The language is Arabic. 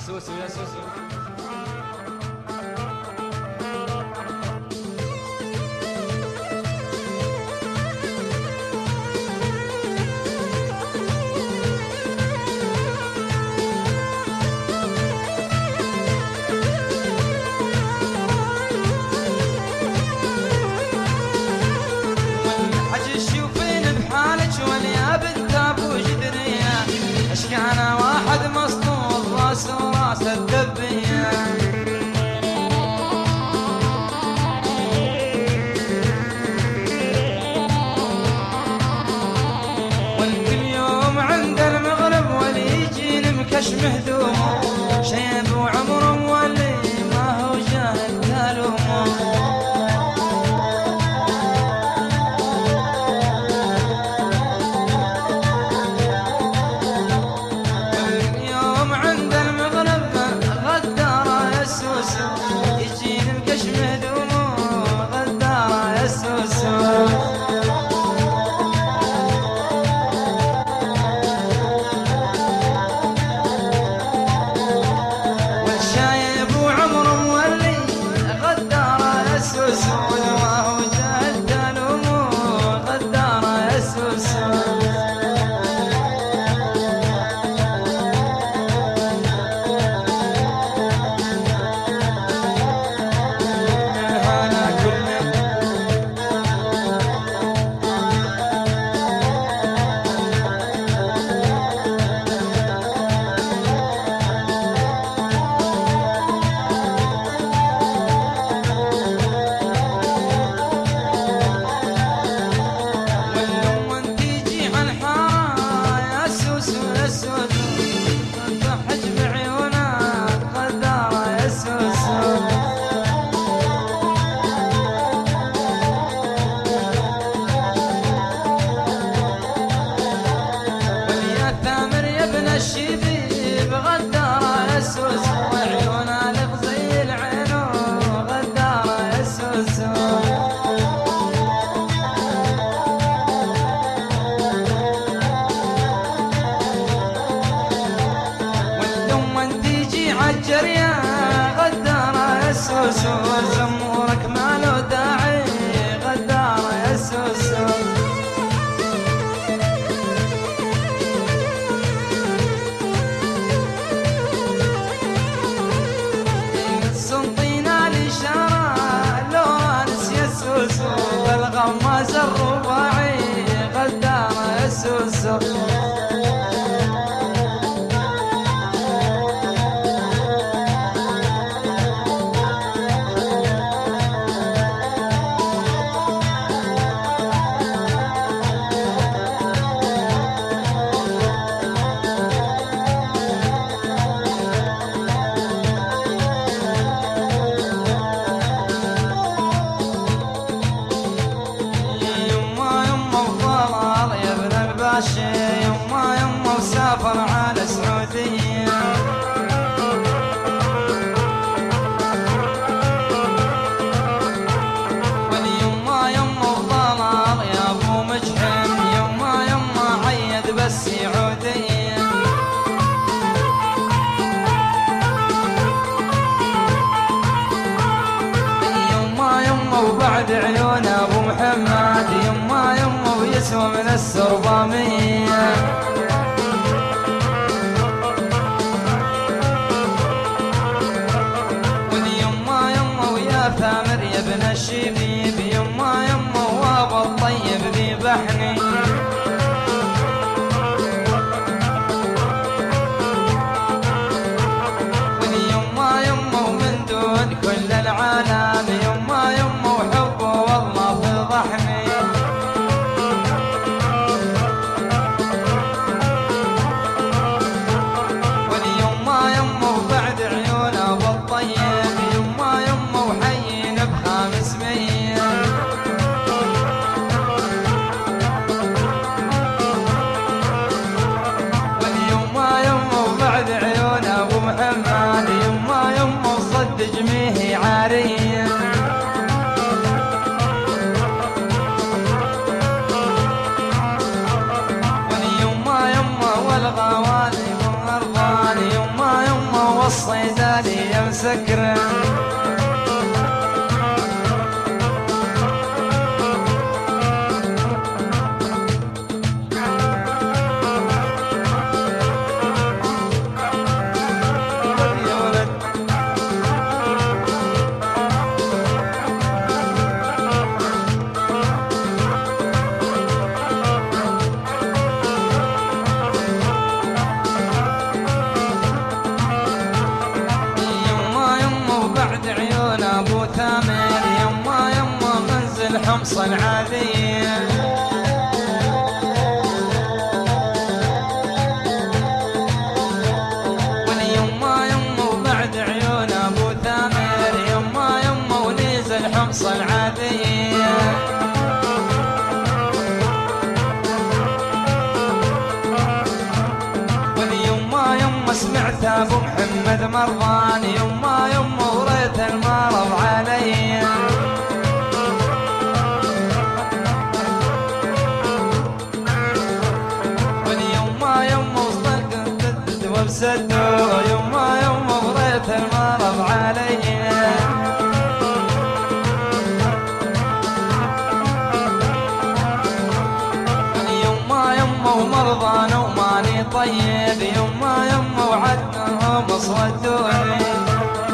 سوسو يا سوسو. أنا واحد مسطول راس وراس الدبية، والكل يوم عند المغرب واللي يجيني مكشم هدومه شيب وعمره واللي ما هو جاهل تلومه. يجيني مكشم هدومه غدارة يا سوسو. والشايب وعمره مولي غدارة يا سوسو، وما هو جاهل تلومه غدارة يا سوسو. الشبيب غدارة يا سوسو، وعيونها لغزي العين غدارة يا سوسو. والدم تيجي عالجرية غدارة يا سوسو، زمورك ما له داعي غدارة يا سوسو. الغماز الرباعي غدارة يا سوسو. يما يما وسافر على سعودية، واليما يما وضلال يا ابو مجحم، يما يما عيد بس سعودية. يما يما وبعد عيون ابو محمد، يما يما ويسوى من السربامية. واليما يما ويا ثامر يا ابن الشبيب، يما يما وابا الطيب ذبحني. واليما يما ومن دون كل العالم، يما يما وحبه والله فضحني. والصيدلية مسكرة. ابو ثامر يما يما منزل حمص العادية. واليما يما وبعد عيون ابو ثامر يما يما ونزل حمص العادية. واليما يما سمعت ابو محمد مرضان يما يما وريت المرض علي. واليما يما وصدقت وبسدوا يما يما وريت المرض علي. يما يما ومرضان وماني طيب يما يما وعدنهم صدوني.